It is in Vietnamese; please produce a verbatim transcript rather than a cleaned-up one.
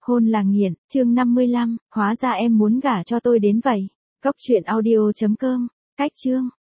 Hôn là nghiện, chương năm mươi lăm, hóa ra em muốn gả cho tôi đến vậy. Góc truyện audio chấm com, cách chương.